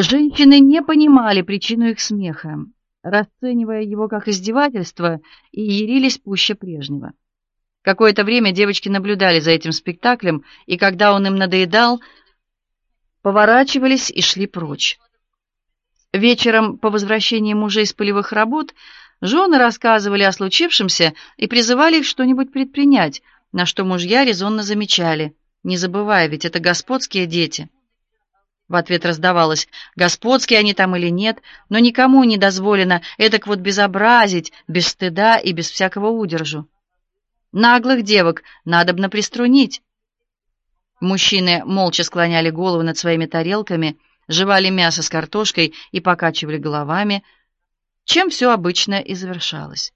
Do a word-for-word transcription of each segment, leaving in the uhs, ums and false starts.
Женщины не понимали причину их смеха, расценивая его как издевательство, и ярились пуще прежнего. Какое-то время девочки наблюдали за этим спектаклем, и когда он им надоедал, поворачивались и шли прочь. Вечером, по возвращении мужей с полевых работ, жены рассказывали о случившемся и призывали их что-нибудь предпринять, на что мужья резонно замечали: «Не забывай, ведь это господские дети». В ответ раздавалось: «Господские они там или нет, но никому не дозволено этак вот безобразить, без стыда и без всякого удержу. Наглых девок надобно приструнить». Мужчины молча склоняли головы над своими тарелками, жевали мясо с картошкой и покачивали головами, чем все обычно и завершалось.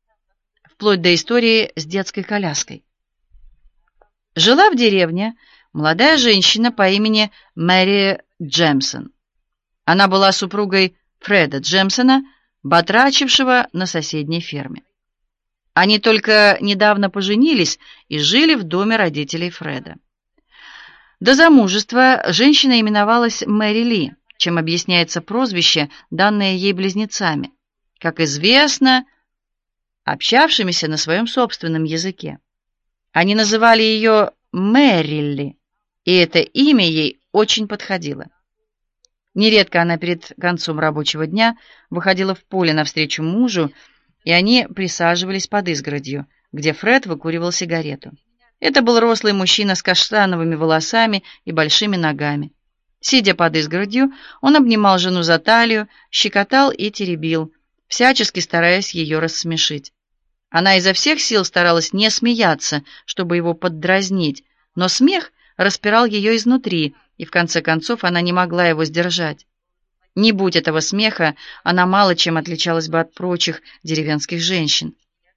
Вплоть до истории с детской коляской. Жила в деревне молодая женщина по имени Мэри Джемсон. Она была супругой Фреда Джемсона, батрачившего на соседней ферме. Они только недавно поженились и жили в доме родителей Фреда. До замужества женщина именовалась Мэри Ли, чем объясняется прозвище, данное ей близнецами, как известно, общавшимися на своем собственном языке. Они называли ее Мэрилли, и это имя ей очень подходило. Нередко она перед концом рабочего дня выходила в поле навстречу мужу, и они присаживались под изгородью, где Фред выкуривал сигарету. Это был рослый мужчина с каштановыми волосами и большими ногами. Сидя под изгородью, он обнимал жену за талию, щекотал и теребил, всячески стараясь ее рассмешить. Она изо всех сил старалась не смеяться, чтобы его поддразнить, но смех распирал ее изнутри, и в конце концов она не могла его сдержать. Не будь этого смеха, она мало чем отличалась бы от прочих деревенских женщин.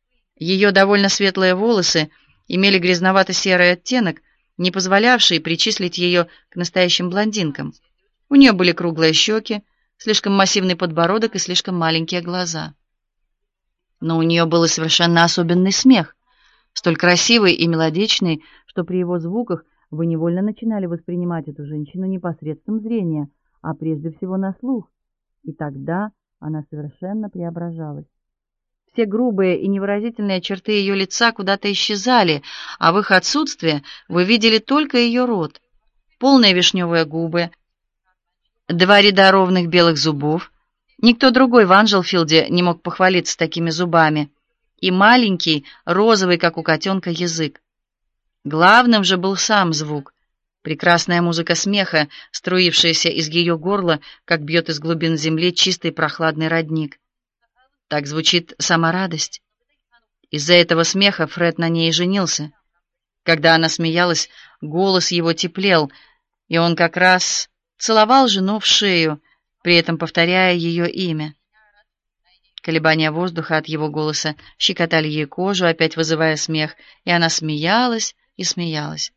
Ее довольно светлые волосы имели грязновато-серый оттенок, не позволявший причислить ее к настоящим блондинкам. У нее были круглые щеки, слишком массивный подбородок и слишком маленькие глаза. Но у нее был и совершенно особенный смех, столь красивый и мелодичный, что при его звуках вы невольно начинали воспринимать эту женщину не посредством зрения, а прежде всего на слух, и тогда она совершенно преображалась. Все грубые и невыразительные черты ее лица куда-то исчезали, а в их отсутствие вы видели только ее рот, полные вишневые губы, два ряда ровных белых зубов. Никто другой в Анджелфилде не мог похвалиться такими зубами, и маленький, розовый, как у котенка, язык. Главным же был сам звук, прекрасная музыка смеха, струившаяся из ее горла, как бьет из глубин земли чистый прохладный родник. Так звучит сама радость. Из-за этого смеха Фред на ней и женился. Когда она смеялась, голос его теплел, и он как раз целовал жену в шею, при этом повторяя ее имя. Колебания воздуха от его голоса щекотали ей кожу, опять вызывая смех, и она смеялась и смеялась.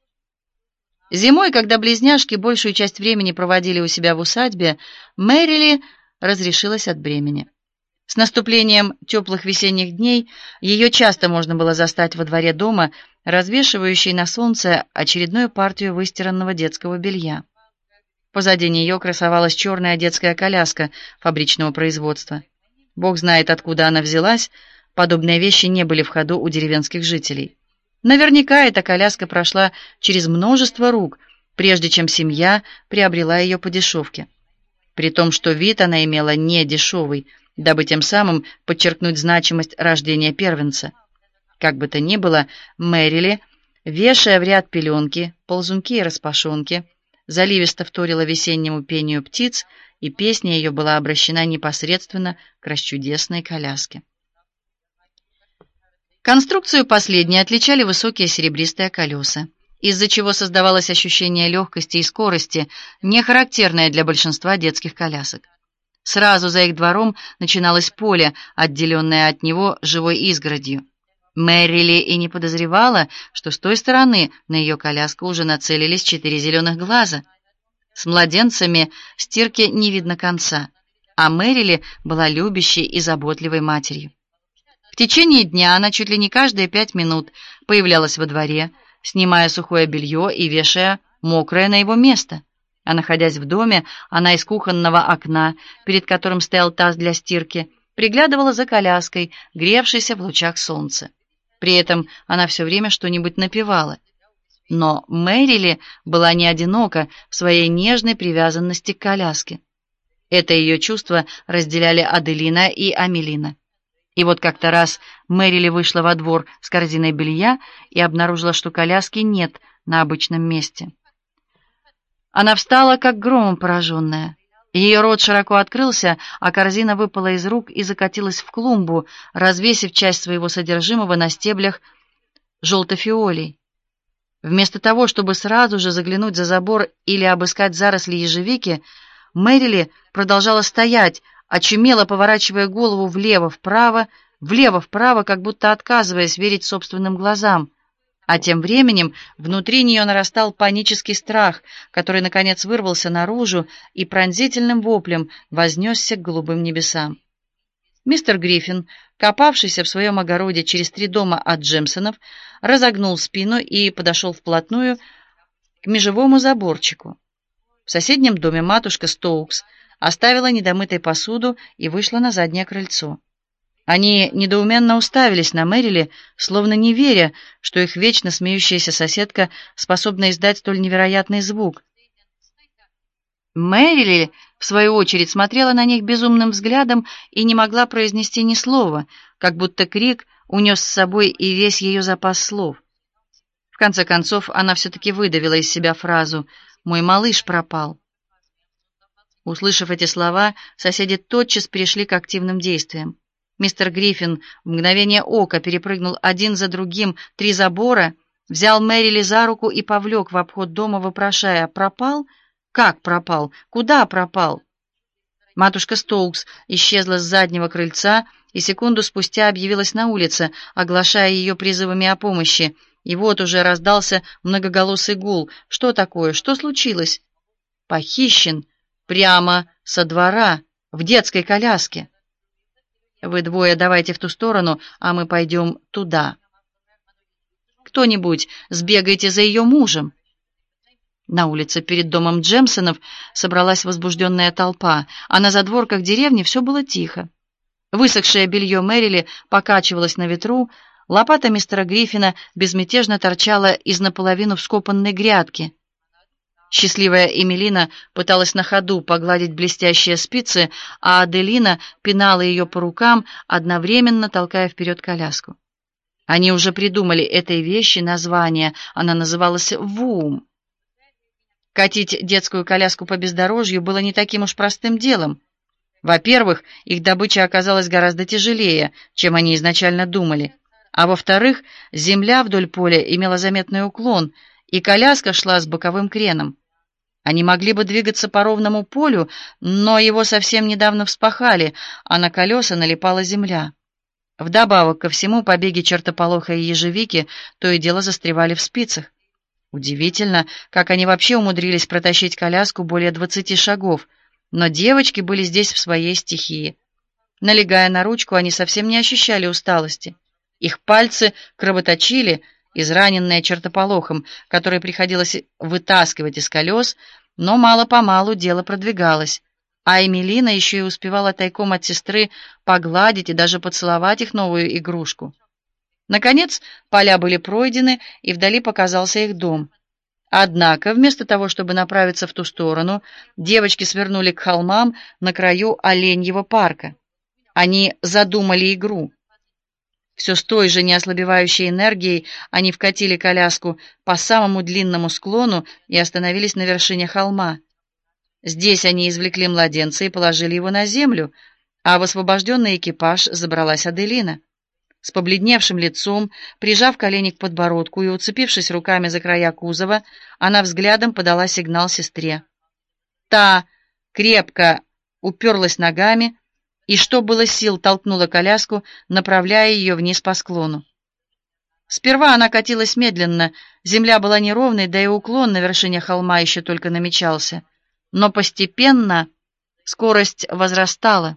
Зимой, когда близняшки большую часть времени проводили у себя в усадьбе, Мэрили разрешилась от бремени. С наступлением теплых весенних дней ее часто можно было застать во дворе дома, развешивающей на солнце очередную партию выстиранного детского белья. Позади нее красовалась черная детская коляска фабричного производства. Бог знает, откуда она взялась, подобные вещи не были в ходу у деревенских жителей. Наверняка эта коляска прошла через множество рук, прежде чем семья приобрела ее по дешевке. При том, что вид она имела не дешевый, дабы тем самым подчеркнуть значимость рождения первенца. Как бы то ни было, Мэрили, вешая в ряд пеленки, ползунки и распашонки, заливисто вторила весеннему пению птиц, и песня ее была обращена непосредственно к расчудесной коляске. Конструкцию последней отличали высокие серебристые колеса, из-за чего создавалось ощущение легкости и скорости, не характерное для большинства детских колясок. Сразу за их двором начиналось поле, отделенное от него живой изгородью. Мэрили и не подозревала, что с той стороны на ее коляску уже нацелились четыре зеленых глаза. С младенцами стирки не видно конца, а Мэрили была любящей и заботливой матерью. В течение дня она чуть ли не каждые пять минут появлялась во дворе, снимая сухое белье и вешая мокрое на его место. А находясь в доме, она из кухонного окна, перед которым стоял таз для стирки, приглядывала за коляской, гревшейся в лучах солнца. При этом она все время что-нибудь напевала. Но Мэрили была не одинока в своей нежной привязанности к коляске. Это ее чувство разделяли Аделина и Амелина. И вот как-то раз Мэрили вышла во двор с корзиной белья и обнаружила, что коляски нет на обычном месте. Она встала, как громом пораженная. Ее рот широко открылся, а корзина выпала из рук и закатилась в клумбу, развесив часть своего содержимого на стеблях желтофиолей. Вместо того, чтобы сразу же заглянуть за забор или обыскать заросли ежевики, Мэрили продолжала стоять, очумело поворачивая голову влево-вправо, влево-вправо, как будто отказываясь верить собственным глазам. А тем временем внутри нее нарастал панический страх, который, наконец, вырвался наружу и пронзительным воплем вознесся к голубым небесам. Мистер Гриффин, копавшийся в своем огороде через три дома от Джемсонов, разогнул спину и подошел вплотную к межевому заборчику. В соседнем доме матушка Стоукс оставила недомытой посуду и вышла на заднее крыльцо. Они недоуменно уставились на Мэрили, словно не веря, что их вечно смеющаяся соседка способна издать столь невероятный звук. Мэрили, в свою очередь, смотрела на них безумным взглядом и не могла произнести ни слова, как будто крик унес с собой и весь ее запас слов. В конце концов, она все-таки выдавила из себя фразу «Мой малыш пропал». Услышав эти слова, соседи тотчас перешли к активным действиям. Мистер Гриффин в мгновение ока перепрыгнул один за другим три забора, взял Мэрили за руку и повлек в обход дома, вопрошая: «Пропал? Как пропал? Куда пропал?» Матушка Стоукс исчезла с заднего крыльца и секунду спустя объявилась на улице, оглашая ее призывами о помощи. И вот уже раздался многоголосый гул. «Что такое? Что случилось?» «Похищен прямо со двора, в детской коляске». «Вы двое давайте в ту сторону, а мы пойдем туда. Кто-нибудь сбегайте за ее мужем». На улице перед домом Джемсонов собралась возбужденная толпа, а на задворках деревни все было тихо. Высохшее белье Мэрили покачивалось на ветру, лопата мистера Гриффина безмятежно торчала из наполовину вскопанной грядки. Счастливая Эмилина пыталась на ходу погладить блестящие спицы, а Аделина пинала ее по рукам, одновременно толкая вперед коляску. Они уже придумали этой вещи название, она называлась «Вум». Катить детскую коляску по бездорожью было не таким уж простым делом. Во-первых, их добыча оказалась гораздо тяжелее, чем они изначально думали, а во-вторых, земля вдоль поля имела заметный уклон, и коляска шла с боковым креном. Они могли бы двигаться по ровному полю, но его совсем недавно вспахали, а на колеса налипала земля. Вдобавок ко всему, побеги чертополоха и ежевики то и дело застревали в спицах. Удивительно, как они вообще умудрились протащить коляску более двадцати шагов, но девочки были здесь в своей стихии. Налегая на ручку, они совсем не ощущали усталости. Их пальцы кровоточили, израненные чертополохом, который приходилось вытаскивать из колес, но мало-помалу дело продвигалось, а Эмилина еще и успевала тайком от сестры погладить и даже поцеловать их новую игрушку. Наконец, поля были пройдены, и вдали показался их дом. Однако, вместо того, чтобы направиться в ту сторону, девочки свернули к холмам на краю Оленьего парка. Они задумали игру. Все с той же неослабевающей энергией они вкатили коляску по самому длинному склону и остановились на вершине холма. Здесь они извлекли младенца и положили его на землю, а в освобожденный экипаж забралась Аделина. С побледневшим лицом, прижав колени к подбородку и уцепившись руками за края кузова, она взглядом подала сигнал сестре. Та крепко уперлась ногами и, что было сил, толкнула коляску, направляя ее вниз по склону. Сперва она катилась медленно, земля была неровной, да и уклон на вершине холма еще только намечался. Но постепенно скорость возрастала.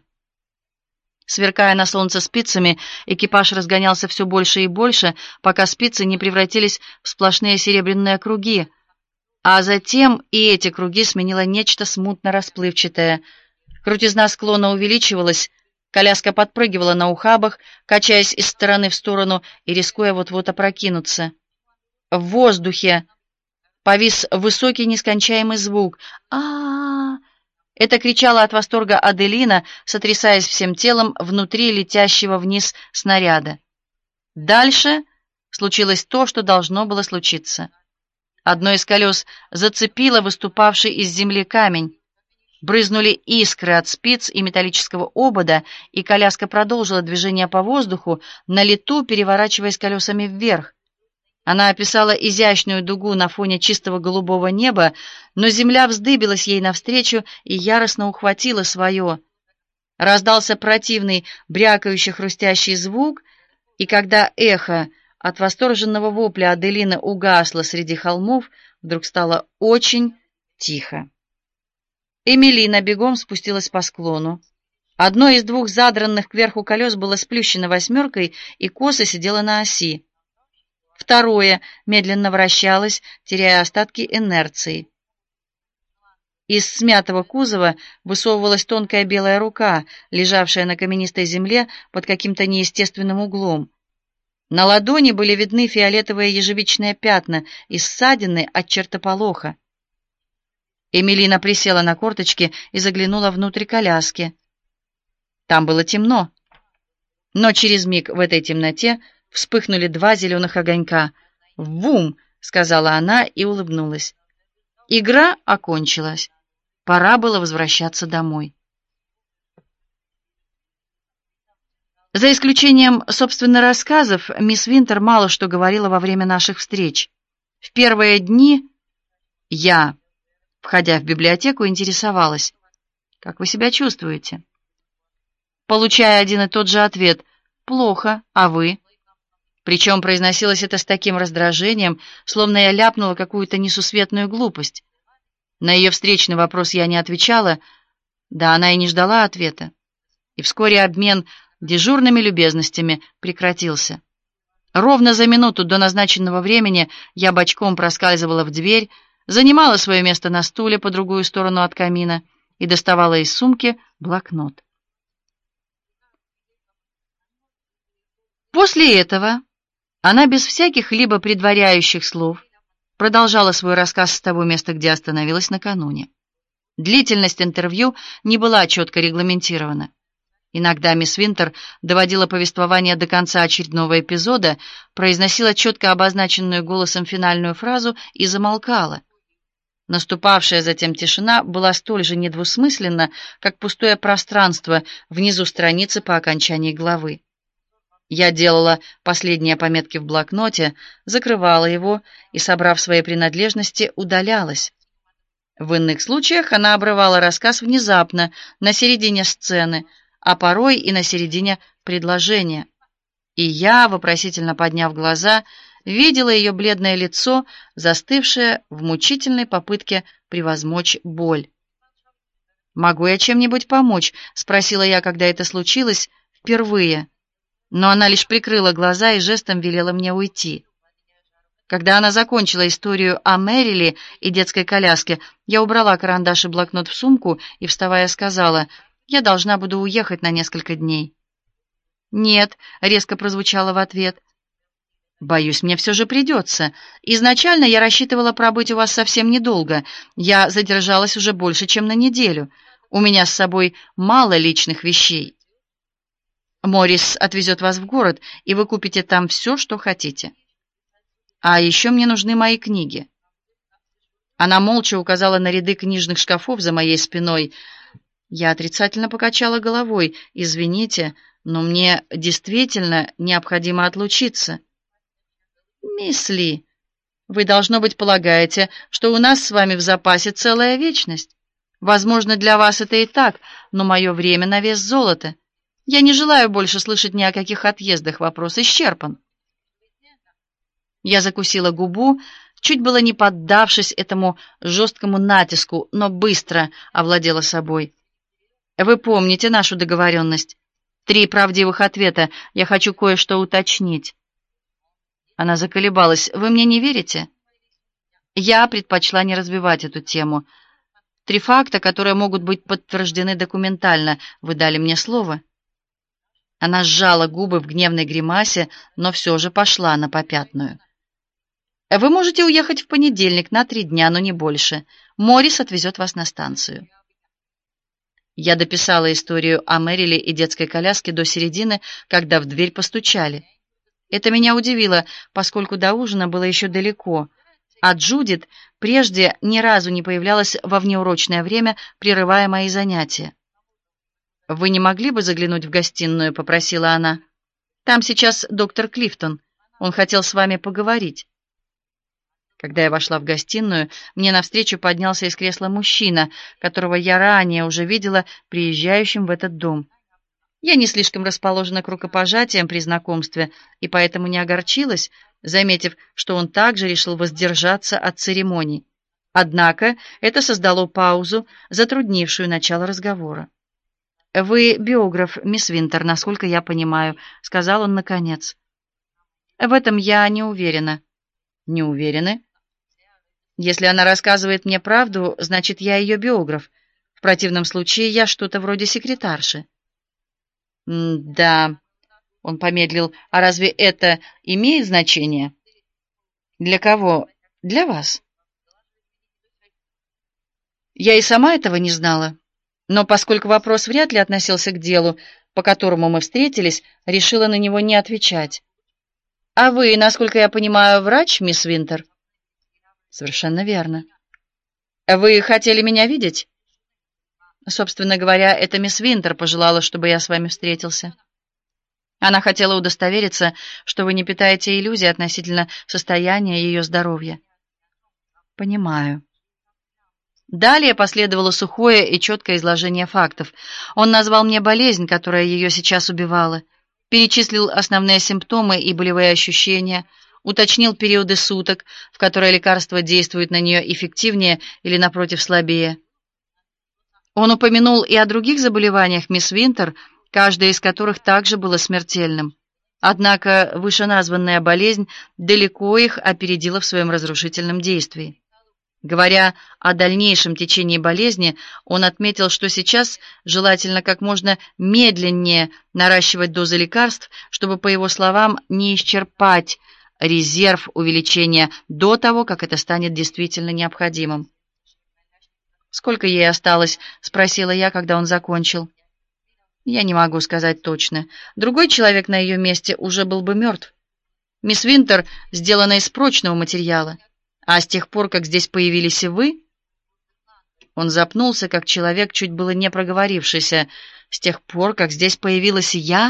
Сверкая на солнце спицами, экипаж разгонялся все больше и больше, пока спицы не превратились в сплошные серебряные круги, А затем и эти круги сменило нечто смутно расплывчатое. Крутизна склона увеличивалась, коляска подпрыгивала на ухабах, качаясь из стороны в сторону и рискуя вот-вот опрокинуться. В воздухе повис высокий нескончаемый звук. а Это кричала от восторга Аделина, сотрясаясь всем телом внутри летящего вниз снаряда. Дальше случилось то, что должно было случиться. Одно из колес зацепило выступавший из земли камень. Брызнули искры от спиц и металлического обода, и коляска продолжила движение по воздуху, на лету переворачиваясь колесами вверх. Она описала изящную дугу на фоне чистого голубого неба, но земля вздыбилась ей навстречу и яростно ухватила свое. Раздался противный, брякающий, хрустящий звук, и когда эхо от восторженного вопля Аделины угасло среди холмов, вдруг стало очень тихо. Эмилина бегом спустилась по склону. Одно из двух задранных кверху колес было сплющено восьмеркой и косо сидело на оси. Второе медленно вращалось, теряя остатки инерции. Из смятого кузова высовывалась тонкая белая рука, лежавшая на каменистой земле под каким-то неестественным углом. На ладони были видны фиолетовые ежевичные пятна и ссадины от чертополоха. Эмилина присела на корточки и заглянула внутрь коляски. Там было темно, но через миг в этой темноте вспыхнули два зеленых огонька. «Вум!» — сказала она и улыбнулась. Игра окончилась. Пора было возвращаться домой. За исключением, собственно, рассказов, мисс Винтер мало что говорила во время наших встреч. В первые дни я, входя в библиотеку, интересовалась: «Как вы себя чувствуете?» Получая один и тот же ответ: «Плохо, а вы?» Причем произносилось это с таким раздражением, словно я ляпнула какую-то несусветную глупость. На ее встречный вопрос я не отвечала, да она и не ждала ответа. И вскоре обмен дежурными любезностями прекратился. Ровно за минуту до назначенного времени я бочком проскальзывала в дверь, занимала свое место на стуле по другую сторону от камина и доставала из сумки блокнот. После этого она без всяких либо предваряющих слов продолжала свой рассказ с того места, где остановилась накануне. Длительность интервью не была четко регламентирована. Иногда мисс Винтер доводила повествование до конца очередного эпизода, произносила четко обозначенную голосом финальную фразу и замолкала. Наступавшая затем тишина была столь же недвусмысленна, как пустое пространство внизу страницы по окончании главы. Я делала последние пометки в блокноте, закрывала его и, собрав свои принадлежности, удалялась. В иных случаях она обрывала рассказ внезапно, на середине сцены, а порой и на середине предложения. И я, вопросительно подняв глаза, видела ее бледное лицо, застывшее в мучительной попытке превозмочь боль. «Могу я чем-нибудь помочь?» — спросила я, когда это случилось впервые. Но она лишь прикрыла глаза и жестом велела мне уйти. Когда она закончила историю о Мэрили и детской коляске, я убрала карандаш и блокнот в сумку и, вставая, сказала: «Я должна буду уехать на несколько дней». «Нет», — резко прозвучало в ответ. «Боюсь, мне все же придется. Изначально я рассчитывала пробыть у вас совсем недолго. Я задержалась уже больше, чем на неделю. У меня с собой мало личных вещей. Моррис отвезет вас в город, и вы купите там все, что хотите. А еще мне нужны мои книги». Она молча указала на ряды книжных шкафов за моей спиной. Я отрицательно покачала головой. «Извините, но мне действительно необходимо отлучиться». «Мисс Ли, вы, должно быть, полагаете, что у нас с вами в запасе целая вечность. Возможно, для вас это и так, но мое время на вес золота. Я не желаю больше слышать ни о каких отъездах, вопрос исчерпан». Я закусила губу, чуть было не поддавшись этому жесткому натиску, но быстро овладела собой. «Вы помните нашу договоренность? Три правдивых ответа. Я хочу кое-что уточнить». Она заколебалась. «Вы мне не верите?» Я предпочла не развивать эту тему. Три факта, которые могут быть подтверждены документально. Вы дали мне слово. Она сжала губы в гневной гримасе, но все же пошла на попятную. Вы можете уехать в понедельник на три дня, но не больше. Моррис отвезет вас на станцию. Я дописала историю о Мэриле и детской коляске до середины, когда в дверь постучали. Это меня удивило, поскольку до ужина было еще далеко, а Джудит прежде ни разу не появлялась во внеурочное время, прерывая мои занятия. «Вы не могли бы заглянуть в гостиную?» — попросила она. «Там сейчас доктор Клифтон. Он хотел с вами поговорить». Когда я вошла в гостиную, мне навстречу поднялся из кресла мужчина, которого я ранее уже видела приезжающим в этот дом. Я не слишком расположена к рукопожатиям при знакомстве, и поэтому не огорчилась, заметив, что он также решил воздержаться от церемоний. Однако это создало паузу, затруднившую начало разговора. «Вы биограф, мисс Винтер, насколько я понимаю», — сказал он наконец. «В этом я не уверена». «Не уверены?» «Если она рассказывает мне правду, значит, я ее биограф. В противном случае я что-то вроде секретарши». «Да», — он помедлил, — «а разве это имеет значение?» «Для кого? Для вас?» Я и сама этого не знала, но поскольку вопрос вряд ли относился к делу, по которому мы встретились, решила на него не отвечать. «А вы, насколько я понимаю, врач, мисс Винтер?» «Совершенно верно». «Вы хотели меня видеть?» «Собственно говоря, это мисс Винтер пожелала, чтобы я с вами встретился. Она хотела удостовериться, что вы не питаете иллюзий относительно состояния ее здоровья». «Понимаю». Далее последовало сухое и четкое изложение фактов. Он назвал мне болезнь, которая ее сейчас убивала, перечислил основные симптомы и болевые ощущения, уточнил периоды суток, в которые лекарство действует на нее эффективнее или, напротив, слабее. Он упомянул и о других заболеваниях мисс Винтер, каждое из которых также было смертельным. Однако вышеназванная болезнь далеко их опередила в своем разрушительном действии. Говоря о дальнейшем течении болезни, он отметил, что сейчас желательно как можно медленнее наращивать дозы лекарств, чтобы, по его словам, не исчерпать резерв увеличения до того, как это станет действительно необходимым. «Сколько ей осталось?» — спросила я, когда он закончил. «Я не могу сказать точно. Другой человек на ее месте уже был бы мертв. Мисс Винтер сделана из прочного материала. А с тех пор, как здесь появились и вы...» Он запнулся, как человек, чуть было не проговорившийся. «С тех пор, как здесь появилась и я...»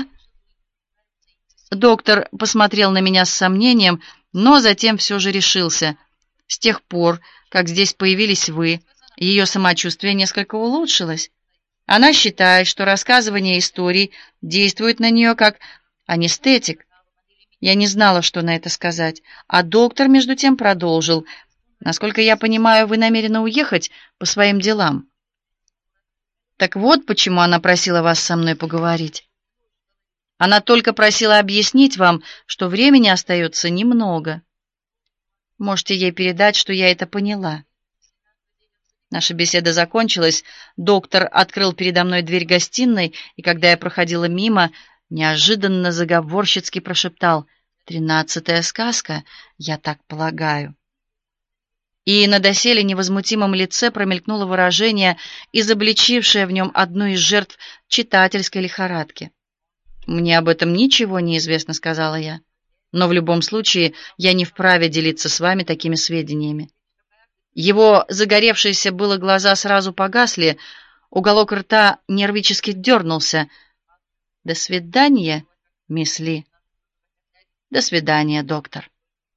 Доктор посмотрел на меня с сомнением, но затем все же решился. «С тех пор, как здесь появились вы, ее самочувствие несколько улучшилось. Она считает, что рассказывание историй действует на нее как анестетик». Я не знала, что на это сказать, а доктор между тем продолжил. «Насколько я понимаю, вы намерены уехать по своим делам». «Так вот, почему она просила вас со мной поговорить. Она только просила объяснить вам, что времени остается немного. Можете ей передать, что я это поняла». Наша беседа закончилась, доктор открыл передо мной дверь гостиной, и когда я проходила мимо, неожиданно заговорщицки прошептал: «Тринадцатая сказка, я так полагаю». И на доселе невозмутимом лице промелькнуло выражение, изобличившее в нем одну из жертв читательской лихорадки. «Мне об этом ничего не известно», — сказала я. «Но в любом случае я не вправе делиться с вами такими сведениями». Его загоревшиеся было глаза сразу погасли, уголок рта нервически дернулся. «До свидания, мисс Ли». «До свидания, доктор».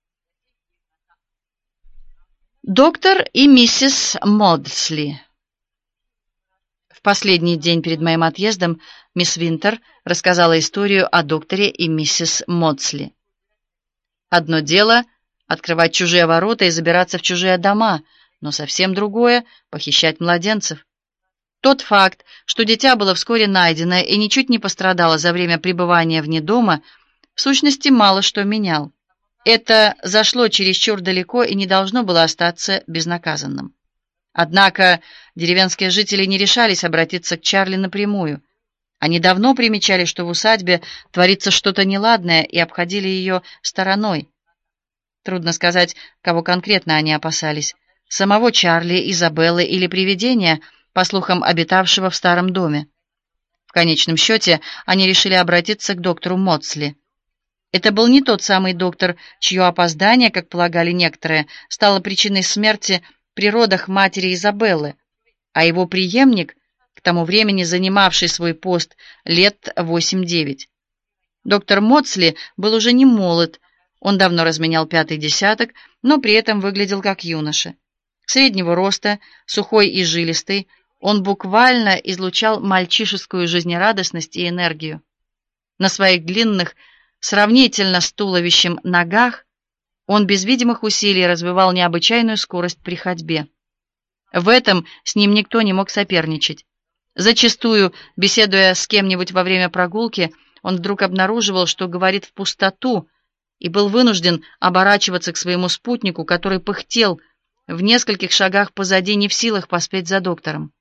Доктор и миссис Модсли. В последний день перед моим отъездом мисс Винтер рассказала историю о докторе и миссис Модсли. Одно дело — открывать чужие ворота и забираться в чужие дома, но совсем другое — похищать младенцев. Тот факт, что дитя было вскоре найдено и ничуть не пострадало за время пребывания вне дома, в сущности мало что менял. Это зашло чересчур далеко и не должно было остаться безнаказанным. Однако деревенские жители не решались обратиться к Чарли напрямую. Они давно примечали, что в усадьбе творится что-то неладное, и обходили ее стороной. Трудно сказать, кого конкретно они опасались: самого Чарли, Изабеллы или привидения, по слухам обитавшего в старом доме. В конечном счете они решили обратиться к доктору Модсли. Это был не тот самый доктор, чье опоздание, как полагали некоторые, стало причиной смерти при родах матери Изабеллы, а его преемник, к тому времени занимавший свой пост лет восемь-девять. Доктор Модсли был уже не молод, он давно разменял пятый десяток, но при этом выглядел как юноша. Среднего роста, сухой и жилистый, он буквально излучал мальчишескую жизнерадостность и энергию. На своих длинных, сравнительно с туловищем ногах он без видимых усилий развивал необычайную скорость при ходьбе. В этом с ним никто не мог соперничать. Зачастую, беседуя с кем-нибудь во время прогулки, он вдруг обнаруживал, что говорит в пустоту, и был вынужден оборачиваться к своему спутнику, который пыхтел в нескольких шагах позади, не в силах поспеть за доктором.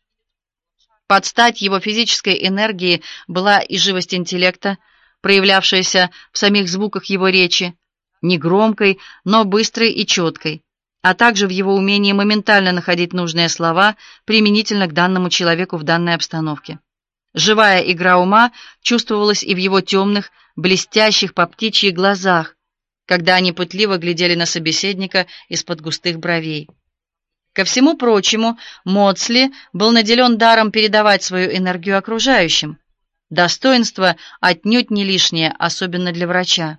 Под стать его физической энергии была и живость интеллекта, проявлявшаяся в самих звуках его речи, негромкой, но быстрой и четкой, а также в его умении моментально находить нужные слова применительно к данному человеку в данной обстановке. Живая игра ума чувствовалась и в его темных, блестящих по птичьи глазах, когда они пытливо глядели на собеседника из-под густых бровей. Ко всему прочему, Модсли был наделен даром передавать свою энергию окружающим. Достоинство отнюдь не лишнее, особенно для врача.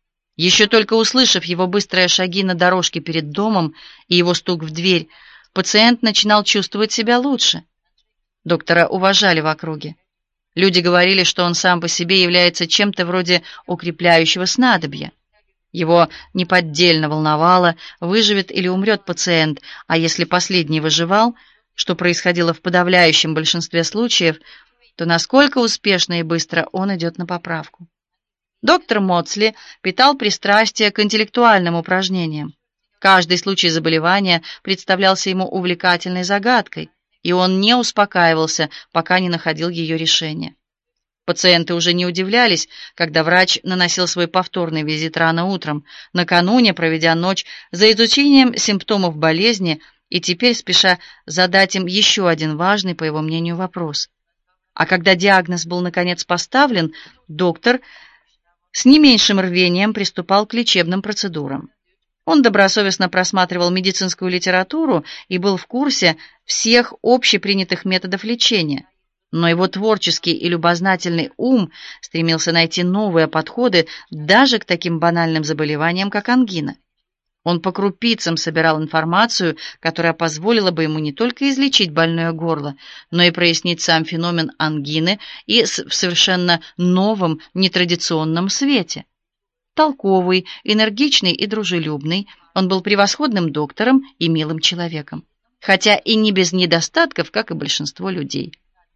Еще только услышав его быстрые шаги на дорожке перед домом и его стук в дверь, пациент начинал чувствовать себя лучше. Доктора уважали в округе. Люди говорили, что он сам по себе является чем-то вроде укрепляющего снадобья. Его неподдельно волновало, выживет или умрет пациент, а если последний выживал, что происходило в подавляющем большинстве случаев, то насколько успешно и быстро он идет на поправку. Доктор Модсли питал пристрастие к интеллектуальным упражнениям. Каждый случай заболевания представлялся ему увлекательной загадкой, и он не успокаивался, пока не находил ее решение. Пациенты уже не удивлялись, когда врач наносил свой повторный визит рано утром, накануне проведя ночь за изучением симптомов болезни и теперь спеша задать им еще один важный, по его мнению, вопрос. А когда диагноз был наконец поставлен, доктор с не меньшим рвением приступал к лечебным процедурам. Он добросовестно просматривал медицинскую литературу и был в курсе всех общепринятых методов лечения. Но его творческий и любознательный ум стремился найти новые подходы даже к таким банальным заболеваниям, как ангина. Он по крупицам собирал информацию, которая позволила бы ему не только излечить больное горло, но и прояснить сам феномен ангины и в совершенно новом, нетрадиционном свете. Толковый, энергичный и дружелюбный, он был превосходным доктором и милым человеком, хотя и не без недостатков, как и большинство людей.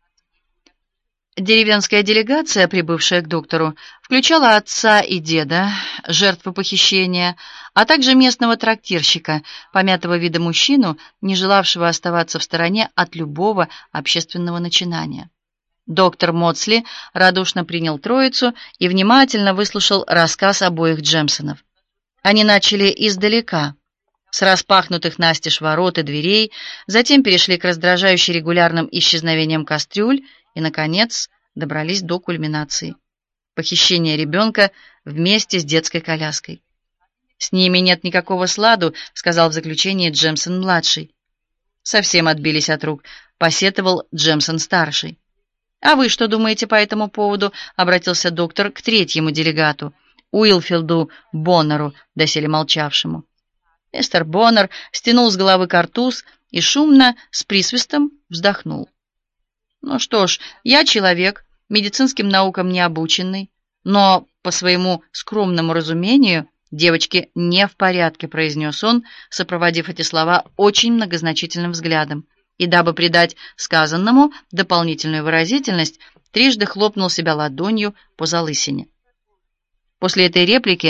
Деревенская делегация, прибывшая к доктору, включала отца и деда, жертву похищения, а также местного трактирщика, помятого вида мужчину, не желавшего оставаться в стороне от любого общественного начинания. Доктор Модсли радушно принял троицу и внимательно выслушал рассказ обоих Джемсонов. Они начали издалека, с распахнутых настежь ворот и дверей, затем перешли к раздражающе регулярным исчезновениям кастрюль и, наконец, добрались до кульминации — похищения ребенка вместе с детской коляской. «С ними нет никакого сладу», — сказал в заключении Джемсон-младший. «Совсем отбились от рук», — посетовал Джемсон-старший. «А вы что думаете по этому поводу?» — обратился доктор к третьему делегату, Уилфилду Боннеру, доселе молчавшему. Мистер Боннер стянул с головы картуз и шумно, с присвистом, вздохнул. «Ну что ж, я человек, медицинским наукам не обученный, но, по своему скромному разумению, девочки не в порядке», — произнес он, сопроводив эти слова очень многозначительным взглядом, и, дабы придать сказанному дополнительную выразительность, трижды хлопнул себя ладонью по залысине. После этой реплики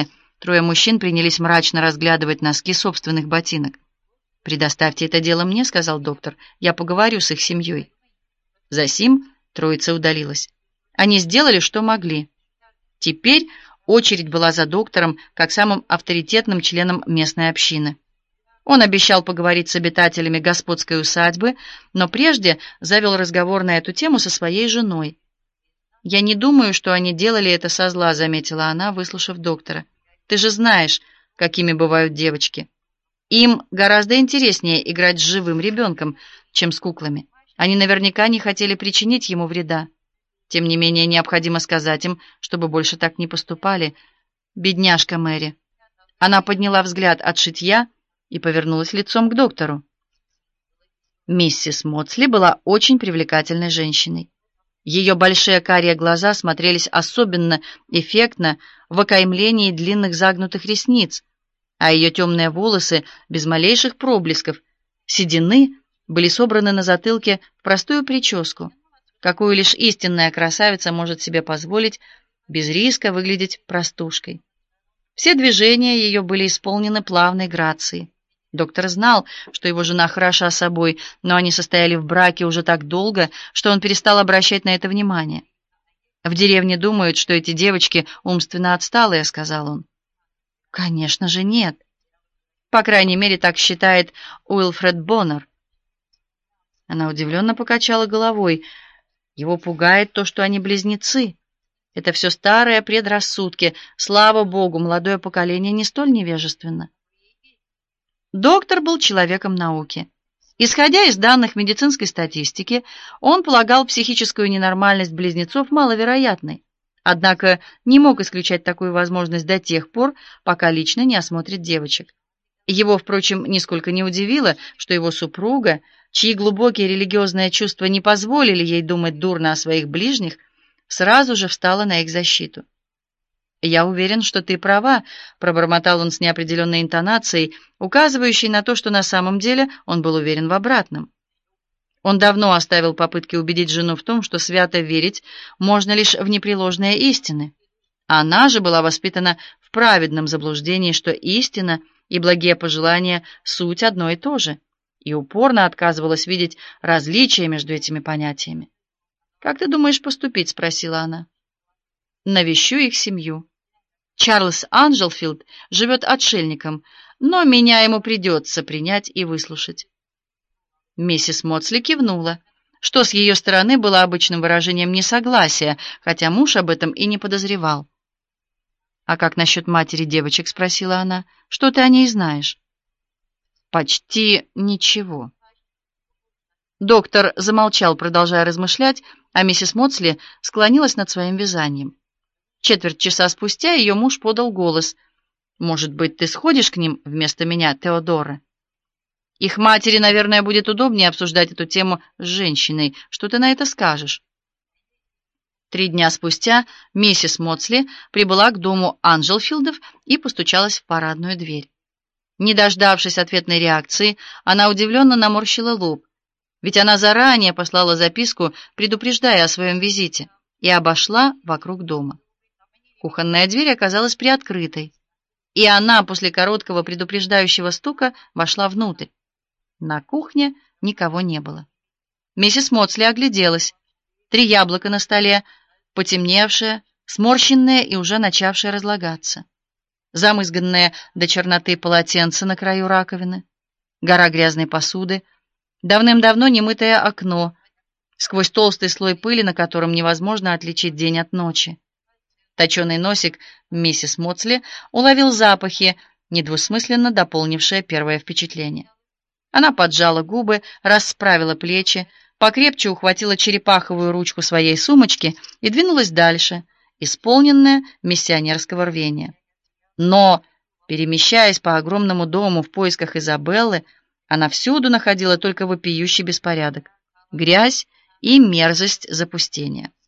Трое мужчин принялись мрачно разглядывать носки собственных ботинок. «Предоставьте это дело мне», — сказал доктор. «Я поговорю с их семьей». Засим троица удалилась. Они сделали, что могли. Теперь очередь была за доктором, как самым авторитетным членом местной общины. Он обещал поговорить с обитателями господской усадьбы, но прежде завел разговор на эту тему со своей женой. «Я не думаю, что они делали это со зла», — заметила она, выслушав доктора. «Ты же знаешь, какими бывают девочки. Им гораздо интереснее играть с живым ребенком, чем с куклами. Они наверняка не хотели причинить ему вреда. Тем не менее, необходимо сказать им, чтобы больше так не поступали. Бедняжка Мэри». Она подняла взгляд от шитья и повернулась лицом к доктору. Миссис Моцли была очень привлекательной женщиной. Ее большие карие глаза смотрелись особенно эффектно в окаймлении длинных загнутых ресниц, а ее темные волосы без малейших проблесков седины были собраны на затылке в простую прическу, какую лишь истинная красавица может себе позволить без риска выглядеть простушкой. Все движения ее были исполнены плавной грацией. Доктор знал, что его жена хороша собой, но они состояли в браке уже так долго, что он перестал обращать на это внимание. «В деревне думают, что эти девочки умственно отсталые», — сказал он. «Конечно же нет. По крайней мере, так считает Уилфред Боннер». Она удивленно покачала головой. Его пугает то, что они близнецы. Это все старые предрассудки. Слава богу, молодое поколение не столь невежественно. Доктор был человеком науки. Исходя из данных медицинской статистики, он полагал психическую ненормальность близнецов маловероятной, однако не мог исключать такую возможность до тех пор, пока лично не осмотрит девочек. Его, впрочем, нисколько не удивило, что его супруга, чьи глубокие религиозные чувства не позволили ей думать дурно о своих ближних, сразу же встала на их защиту. «Я уверен, что ты права», — пробормотал он с неопределенной интонацией, указывающей на то, что на самом деле он был уверен в обратном. Он давно оставил попытки убедить жену в том, что свято верить можно лишь в непреложные истины. Она же была воспитана в праведном заблуждении, что истина и благие пожелания — суть одно и то же, и упорно отказывалась видеть различия между этими понятиями. «Как ты думаешь поступить?» — спросила она. «Навещу их семью. Чарльз Анджелфилд живет отшельником, но меня ему придется принять и выслушать». Миссис Моцли кивнула, что с ее стороны было обычным выражением несогласия, хотя муж об этом и не подозревал. «А как насчет матери девочек?» — спросила она. «Что ты о ней знаешь?» «Почти ничего». Доктор замолчал, продолжая размышлять, а миссис Моцли склонилась над своим вязанием. Четверть часа спустя ее муж подал голос. «Может быть, ты сходишь к ним вместо меня, Теодора? Их матери, наверное, будет удобнее обсуждать эту тему с женщиной. Что ты на это скажешь?» Три дня спустя миссис Моцли прибыла к дому Анджелфилдов и постучалась в парадную дверь. Не дождавшись ответной реакции, она удивленно наморщила лоб, ведь она заранее послала записку, предупреждая о своем визите, и обошла вокруг дома. Кухонная дверь оказалась приоткрытой, и она после короткого предупреждающего стука вошла внутрь. На кухне никого не было. Миссис Моцли огляделась. Три яблока на столе, потемневшие, сморщенные и уже начавшие разлагаться. Замызганные до черноты полотенца на краю раковины, гора грязной посуды, давным-давно немытое окно, сквозь толстый слой пыли, на котором невозможно отличить день от ночи. Точеный носик миссис Моцли уловил запахи, недвусмысленно дополнившие первое впечатление. Она поджала губы, расправила плечи, покрепче ухватила черепаховую ручку своей сумочки и двинулась дальше, исполненная миссионерского рвения. Но, перемещаясь по огромному дому в поисках Изабеллы, она всюду находила только вопиющий беспорядок, грязь и мерзость запустения.